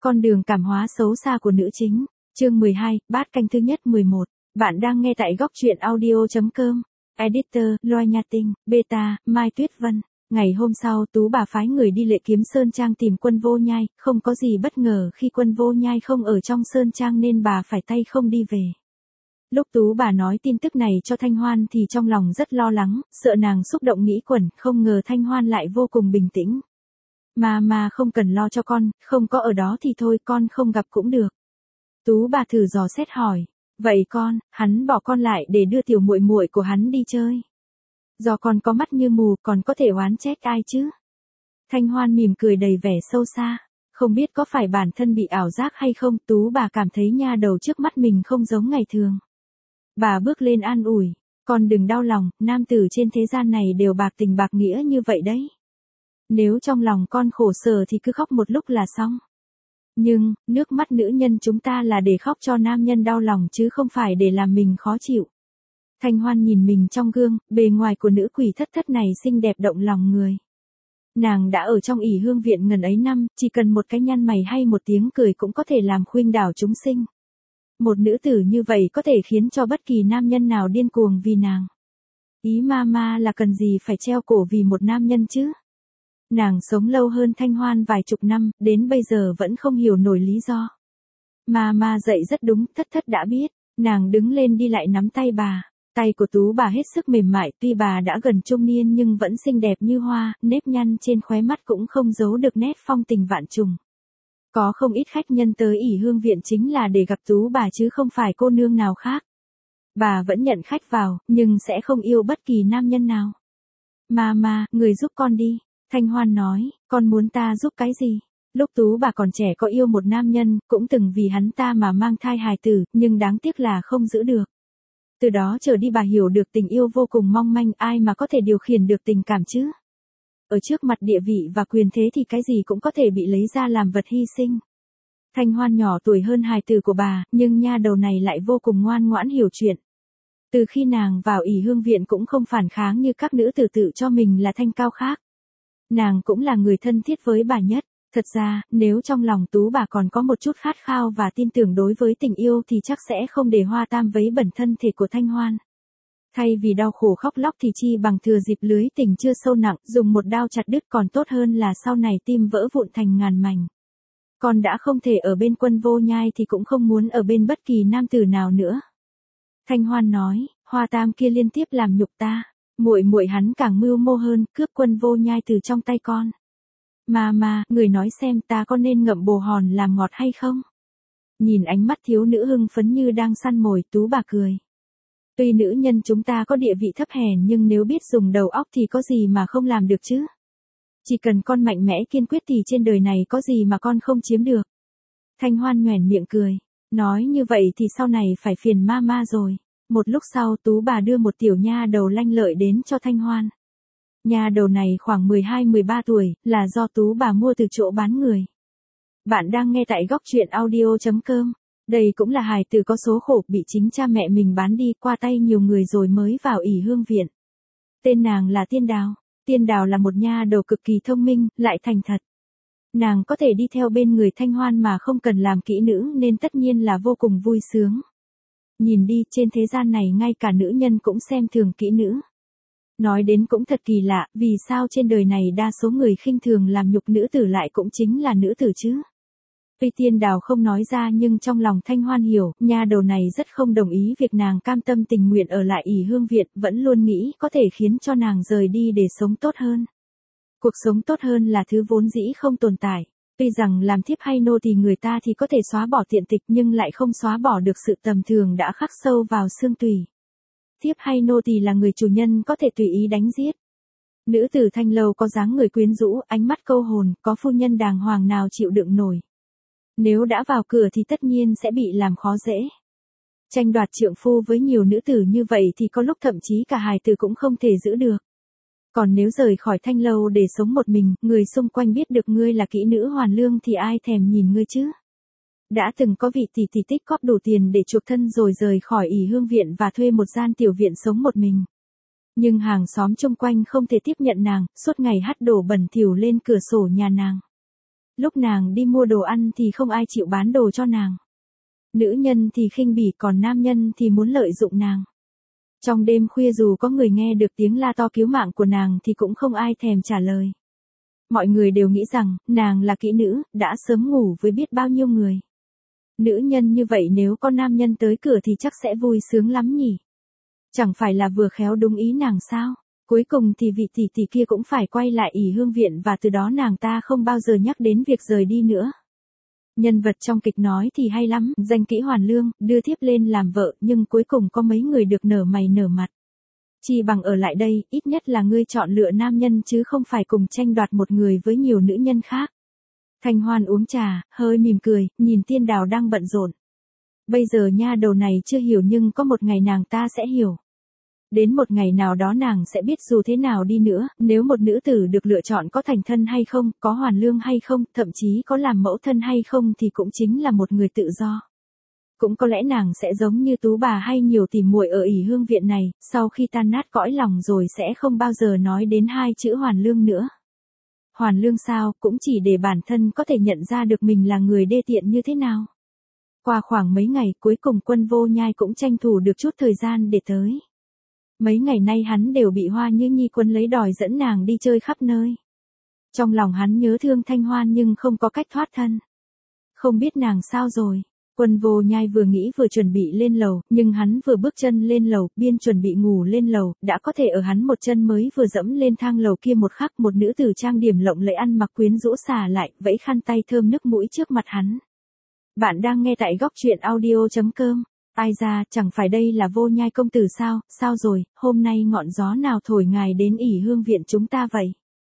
Con đường cảm hóa xấu xa của nữ chính. Chương 12, bát canh thứ nhất 11. Bạn đang nghe tại góc truyện audio.com. Editor, Loa Nha Tinh, Beta, Mai Tuyết Vân. Ngày hôm sau Tú bà phái người đi Lệ Kiếm Sơn Trang tìm Quân Vô Nhai, không có gì bất ngờ khi Quân Vô Nhai không ở trong Sơn Trang nên bà phải tay không đi về. Lúc Tú bà nói tin tức này cho Thanh Hoan thì trong lòng rất lo lắng, sợ nàng xúc động nghĩ quẩn, không ngờ Thanh Hoan lại vô cùng bình tĩnh. Mà không cần lo cho con, không có ở đó thì thôi, con không gặp cũng được. Tú bà thử dò xét hỏi, vậy hắn bỏ con lại để đưa tiểu muội muội của hắn đi chơi. Do con có mắt như mù, còn có thể oán trách ai chứ? Thanh Hoan mỉm cười đầy vẻ sâu xa, không biết có phải bản thân bị ảo giác hay không, Tú bà cảm thấy nha đầu trước mắt mình không giống ngày thường. Bà bước lên an ủi, con đừng đau lòng, nam tử trên thế gian này đều bạc tình bạc nghĩa như vậy đấy. Nếu trong lòng con khổ sở thì cứ khóc một lúc là xong. Nhưng, nước mắt nữ nhân chúng ta là để khóc cho nam nhân đau lòng chứ không phải để làm mình khó chịu. Thanh Hoan nhìn mình trong gương, bề ngoài của nữ quỷ thất thất này xinh đẹp động lòng người. Nàng đã ở trong ỷ hương viện ngần ấy năm, chỉ cần một cái nhăn mày hay một tiếng cười cũng có thể làm khuynh đảo chúng sinh. Một nữ tử như vậy có thể khiến cho bất kỳ nam nhân nào điên cuồng vì nàng. Ý ma là cần gì phải treo cổ vì một nam nhân chứ? Nàng sống lâu hơn Thanh Hoan vài chục năm, đến bây giờ vẫn không hiểu nổi lý do. Ma dạy rất đúng, thất thất đã biết. Nàng đứng lên đi lại nắm tay bà. Tay của Tú bà hết sức mềm mại, tuy bà đã gần trung niên nhưng vẫn xinh đẹp như hoa, nếp nhăn trên khóe mắt cũng không giấu được nét phong tình vạn trùng. Có không ít khách nhân tới ỷ hương viện chính là để gặp Tú bà chứ không phải cô nương nào khác. Bà vẫn nhận khách vào, nhưng sẽ không yêu bất kỳ nam nhân nào. Ma, người giúp con đi. Thanh Hoan nói, con muốn ta giúp cái gì? Lúc Tú bà còn trẻ có yêu một nam nhân, cũng từng vì hắn ta mà mang thai hài tử, nhưng đáng tiếc là không giữ được. Từ đó trở đi bà hiểu được tình yêu vô cùng mong manh, ai mà có thể điều khiển được tình cảm chứ? Ở trước mặt địa vị và quyền thế thì cái gì cũng có thể bị lấy ra làm vật hy sinh. Thanh Hoan nhỏ tuổi hơn hài tử của bà, nhưng nha đầu này lại vô cùng ngoan ngoãn hiểu chuyện. Từ khi nàng vào ỷ hương viện cũng không phản kháng như các nữ tử tự cho mình là thanh cao khác. Nàng cũng là người thân thiết với bà nhất. Thật ra, nếu trong lòng Tú bà còn có một chút khát khao và tin tưởng đối với tình yêu thì chắc sẽ không để hoa tam vấy bẩn thân thể của Thanh Hoan. Thay vì đau khổ khóc lóc thì chi bằng thừa dịp lưới tình chưa sâu nặng, dùng một đao chặt đứt còn tốt hơn là sau này tim vỡ vụn thành ngàn mảnh. Con đã không thể ở bên Quân Vô Nhai thì cũng không muốn ở bên bất kỳ nam tử nào nữa. Thanh Hoan nói, hoa tam kia liên tiếp làm nhục ta, muội hắn càng mưu mô hơn, cướp Quân Vô Nhai từ trong tay con. Ma, người nói xem ta có nên ngậm bồ hòn làm ngọt hay không? Nhìn ánh mắt thiếu nữ hưng phấn như đang săn mồi, Tú bà cười. Tuy nữ nhân chúng ta có địa vị thấp hèn nhưng nếu biết dùng đầu óc thì có gì mà không làm được chứ? Chỉ cần con mạnh mẽ kiên quyết thì trên đời này có gì mà con không chiếm được. Thanh Hoan nhoẻn miệng cười. Nói như vậy thì sau này phải phiền ma rồi. Một lúc sau Tú bà đưa một tiểu nha đầu lanh lợi đến cho Thanh Hoan. Nha đầu này khoảng 12-13 tuổi, là do Tú bà mua từ chỗ bán người. Bạn đang nghe tại góc truyện audio.com. Đây cũng là hài tử có số khổ bị chính cha mẹ mình bán đi qua tay nhiều người rồi mới vào ỷ hương viện. Tên nàng là Tiên Đào. Tiên Đào là một nha đầu cực kỳ thông minh, lại thành thật. Nàng có thể đi theo bên người Thanh Hoan mà không cần làm kỹ nữ nên tất nhiên là vô cùng vui sướng. Nhìn đi, trên thế gian này ngay cả nữ nhân cũng xem thường kỹ nữ. Nói đến cũng thật kỳ lạ, vì sao trên đời này đa số người khinh thường làm nhục nữ tử lại cũng chính là nữ tử chứ? Tuy Tiên Đào không nói ra nhưng trong lòng Thanh Hoan hiểu, nha đầu này rất không đồng ý việc nàng cam tâm tình nguyện ở lại ỷ hương viện, vẫn luôn nghĩ có thể khiến cho nàng rời đi để sống tốt hơn. Cuộc sống tốt hơn là thứ vốn dĩ không tồn tại. Tuy rằng làm thiếp hay nô tỳ người ta thì có thể xóa bỏ tiện tịch nhưng lại không xóa bỏ được sự tầm thường đã khắc sâu vào xương tủy. Thiếp hay nô tỳ là người chủ nhân có thể tùy ý đánh giết. Nữ tử thanh lâu có dáng người quyến rũ, ánh mắt câu hồn, có phu nhân đàng hoàng nào chịu đựng nổi. Nếu đã vào cửa thì tất nhiên sẽ bị làm khó dễ. Tranh đoạt trượng phu với nhiều nữ tử như vậy thì có lúc thậm chí cả hài tử cũng không thể giữ được. Còn nếu rời khỏi thanh lâu để sống một mình, người xung quanh biết được ngươi là kỹ nữ hoàn lương thì ai thèm nhìn ngươi chứ? Đã từng có vị tỷ tích góp đủ tiền để chuộc thân rồi rời khỏi ỷ hương viện và thuê một gian tiểu viện sống một mình. Nhưng hàng xóm chung quanh không thể tiếp nhận nàng, suốt ngày hắt đổ bẩn thỉu lên cửa sổ nhà nàng. Lúc nàng đi mua đồ ăn thì không ai chịu bán đồ cho nàng. Nữ nhân thì khinh bỉ, còn nam nhân thì muốn lợi dụng nàng. Trong đêm khuya dù có người nghe được tiếng la to cứu mạng của nàng thì cũng không ai thèm trả lời. Mọi người đều nghĩ rằng, nàng là kỹ nữ, đã sớm ngủ với biết bao nhiêu người. Nữ nhân như vậy nếu có nam nhân tới cửa thì chắc sẽ vui sướng lắm nhỉ. Chẳng phải là vừa khéo đúng ý nàng sao? Cuối cùng thì vị tỷ tỷ kia cũng phải quay lại ỷ hương viện và từ đó nàng ta không bao giờ nhắc đến việc rời đi nữa. Nhân vật trong kịch nói thì hay lắm, danh kỹ hoàn lương, đưa thiếp lên làm vợ, nhưng cuối cùng có mấy người được nở mày nở mặt. Chi bằng ở lại đây, ít nhất là ngươi chọn lựa nam nhân chứ không phải cùng tranh đoạt một người với nhiều nữ nhân khác. Thanh Hoan uống trà, hơi mỉm cười, nhìn Tiên Đào đang bận rộn. Bây giờ nha đầu này chưa hiểu nhưng có một ngày nàng ta sẽ hiểu. Đến một ngày nào đó nàng sẽ biết dù thế nào đi nữa, nếu một nữ tử được lựa chọn có thành thân hay không, có hoàn lương hay không, thậm chí có làm mẫu thân hay không thì cũng chính là một người tự do. Cũng có lẽ nàng sẽ giống như Tú bà hay nhiều tỉ muội ở ỷ hương viện này, sau khi tan nát cõi lòng rồi sẽ không bao giờ nói đến hai chữ hoàn lương nữa. Hoàn lương sao, cũng chỉ để bản thân có thể nhận ra được mình là người đê tiện như thế nào. Qua khoảng mấy ngày cuối cùng Quân Vô Nhai cũng tranh thủ được chút thời gian để tới. Mấy ngày nay hắn đều bị Hoa Như Nhi Quân lấy đòi dẫn nàng đi chơi khắp nơi. Trong lòng hắn nhớ thương Thanh Hoan nhưng không có cách thoát thân. Không biết nàng sao rồi. Quân Vô Nhai vừa nghĩ vừa chuẩn bị lên lầu, nhưng hắn vừa bước chân lên lầu, biên chuẩn bị ngủ lên lầu, đã có thể ở hắn một chân mới vừa dẫm lên thang lầu kia một khắc một nữ tử trang điểm lộng lẫy ăn mặc quyến rũ xả lại, vẫy khăn tay thơm nức mũi trước mặt hắn. Bạn đang nghe tại góc truyện audio.com. Ai ra, chẳng phải đây là Vô Nhai công tử sao, sao rồi, hôm nay ngọn gió nào thổi ngài đến ỷ hương viện chúng ta vậy?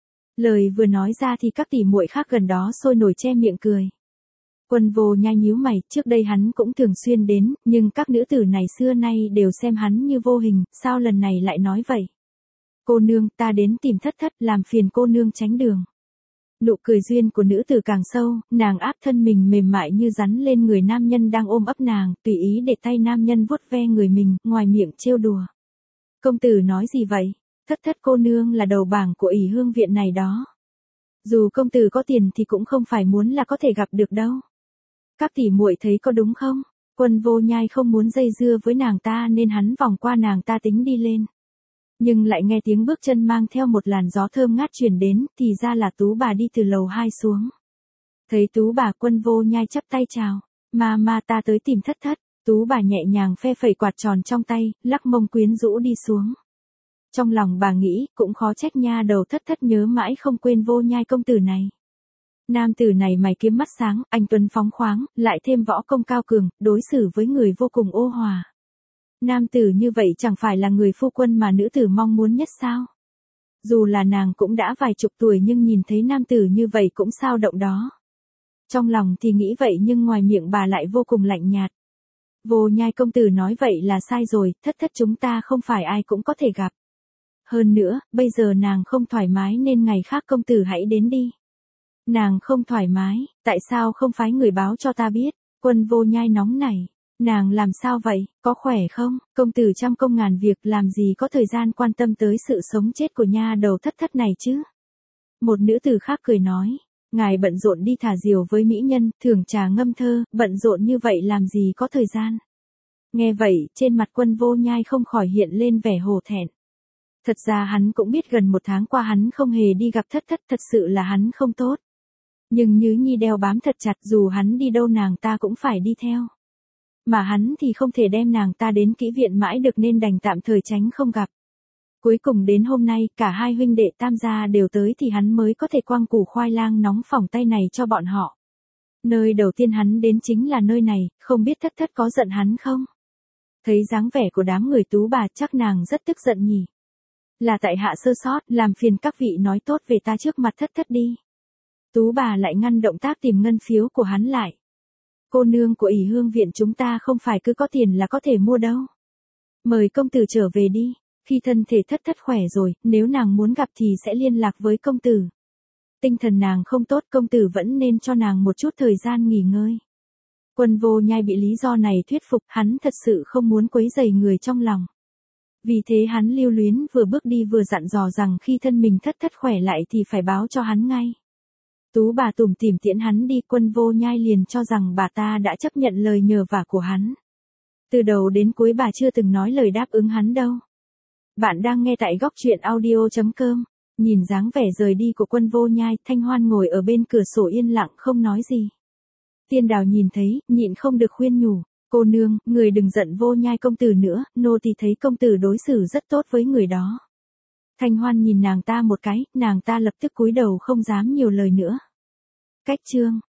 Lời vừa nói ra thì các tỷ muội khác gần đó sôi nổi che miệng cười. Quân Vô Nhai nhíu mày, trước đây hắn cũng thường xuyên đến, nhưng các nữ tử này xưa nay đều xem hắn như vô hình, sao lần này lại nói vậy? Cô nương, ta đến tìm Thất Thất, làm phiền cô nương tránh đường. Nụ cười duyên của nữ tử càng sâu, nàng áp thân mình mềm mại như rắn lên người nam nhân đang ôm ấp nàng, tùy ý để tay nam nhân vuốt ve người mình, ngoài miệng trêu đùa. Công tử nói gì vậy? Thất Thất cô nương là đầu bảng của ỷ hương viện này đó. Dù công tử có tiền thì cũng không phải muốn là có thể gặp được đâu. Các tỷ muội thấy có đúng không? Quân Vô Nhai không muốn dây dưa với nàng ta nên hắn vòng qua nàng ta tính đi lên. Nhưng lại nghe tiếng bước chân mang theo một làn gió thơm ngát truyền đến, thì ra là Tú bà đi từ lầu 2 xuống. Thấy Tú bà, Quân Vô Nhai chắp tay chào. Ma ta tới tìm Thất Thất. Tú bà nhẹ nhàng phe phẩy quạt tròn trong tay, lắc mông quyến rũ đi xuống. Trong lòng bà nghĩ, cũng khó trách nha đầu Thất Thất nhớ mãi không quên Vô Nhai công tử này. Nam tử này mày kiếm mắt sáng, anh tuấn phóng khoáng, lại thêm võ công cao cường, đối xử với người vô cùng ôn hòa. Nam tử như vậy chẳng phải là người phu quân mà nữ tử mong muốn nhất sao? Dù là nàng cũng đã vài chục tuổi nhưng nhìn thấy nam tử như vậy cũng sao động đó. Trong lòng thì nghĩ vậy nhưng ngoài miệng bà lại vô cùng lạnh nhạt. Vô Nhai công tử nói vậy là sai rồi, Thất Thất chúng ta không phải ai cũng có thể gặp. Hơn nữa, bây giờ nàng không thoải mái nên ngày khác công tử hãy đến đi. Nàng không thoải mái, tại sao không phái người báo cho ta biết? Quân Vô Nhai nóng nảy. Nàng làm sao vậy, có khỏe không? Công tử trăm công ngàn việc làm gì có thời gian quan tâm tới sự sống chết của nha đầu Thất Thất này chứ? Một nữ tử khác cười nói. Ngài bận rộn đi thả diều với mỹ nhân, thưởng trà ngâm thơ, bận rộn như vậy làm gì có thời gian? Nghe vậy, trên mặt Quân Vô Nhai không khỏi hiện lên vẻ hổ thẹn. Thật ra hắn cũng biết gần một tháng qua hắn không hề đi gặp Thất Thất, thật sự là hắn không tốt. Nhưng Nhứ Nhi đeo bám thật chặt, dù hắn đi đâu nàng ta cũng phải đi theo. Mà hắn thì không thể đem nàng ta đến kỹ viện mãi được nên đành tạm thời tránh không gặp. Cuối cùng đến hôm nay, cả hai huynh đệ Tam gia đều tới thì hắn mới có thể quăng củ khoai lang nóng phỏng tay này cho bọn họ. Nơi đầu tiên hắn đến chính là nơi này, không biết Thất Thất có giận hắn không? Thấy dáng vẻ của đám người Tú bà chắc nàng rất tức giận nhỉ. Là tại hạ sơ sót, làm phiền các vị nói tốt về ta trước mặt Thất Thất đi. Tú bà lại ngăn động tác tìm ngân phiếu của hắn lại. Cô nương của ỷ hương viện chúng ta không phải cứ có tiền là có thể mua đâu. Mời công tử trở về đi, khi thân thể Thất Thất khỏe rồi, nếu nàng muốn gặp thì sẽ liên lạc với công tử. Tinh thần nàng không tốt, công tử vẫn nên cho nàng một chút thời gian nghỉ ngơi. Quân Vô Nhai bị lý do này thuyết phục, hắn thật sự không muốn quấy rầy người trong lòng. Vì thế hắn lưu luyến vừa bước đi vừa dặn dò rằng khi thân mình Thất Thất khỏe lại thì phải báo cho hắn ngay. Tú bà tủm tỉm tiễn hắn đi, Quân Vô Nhai liền cho rằng bà ta đã chấp nhận lời nhờ vả của hắn. Từ đầu đến cuối bà chưa từng nói lời đáp ứng hắn đâu. Bạn đang nghe tại góc truyện audio.com. Nhìn dáng vẻ rời đi của Quân Vô Nhai, Thanh Hoan ngồi ở bên cửa sổ yên lặng không nói gì. Tiên Đào nhìn thấy, nhịn không được khuyên nhủ, cô nương, người đừng giận Vô Nhai công tử nữa, nô tỳ thấy công tử đối xử rất tốt với người đó. Thanh Hoan nhìn nàng ta một cái, nàng ta lập tức cúi đầu không dám nhiều lời nữa. Cách chương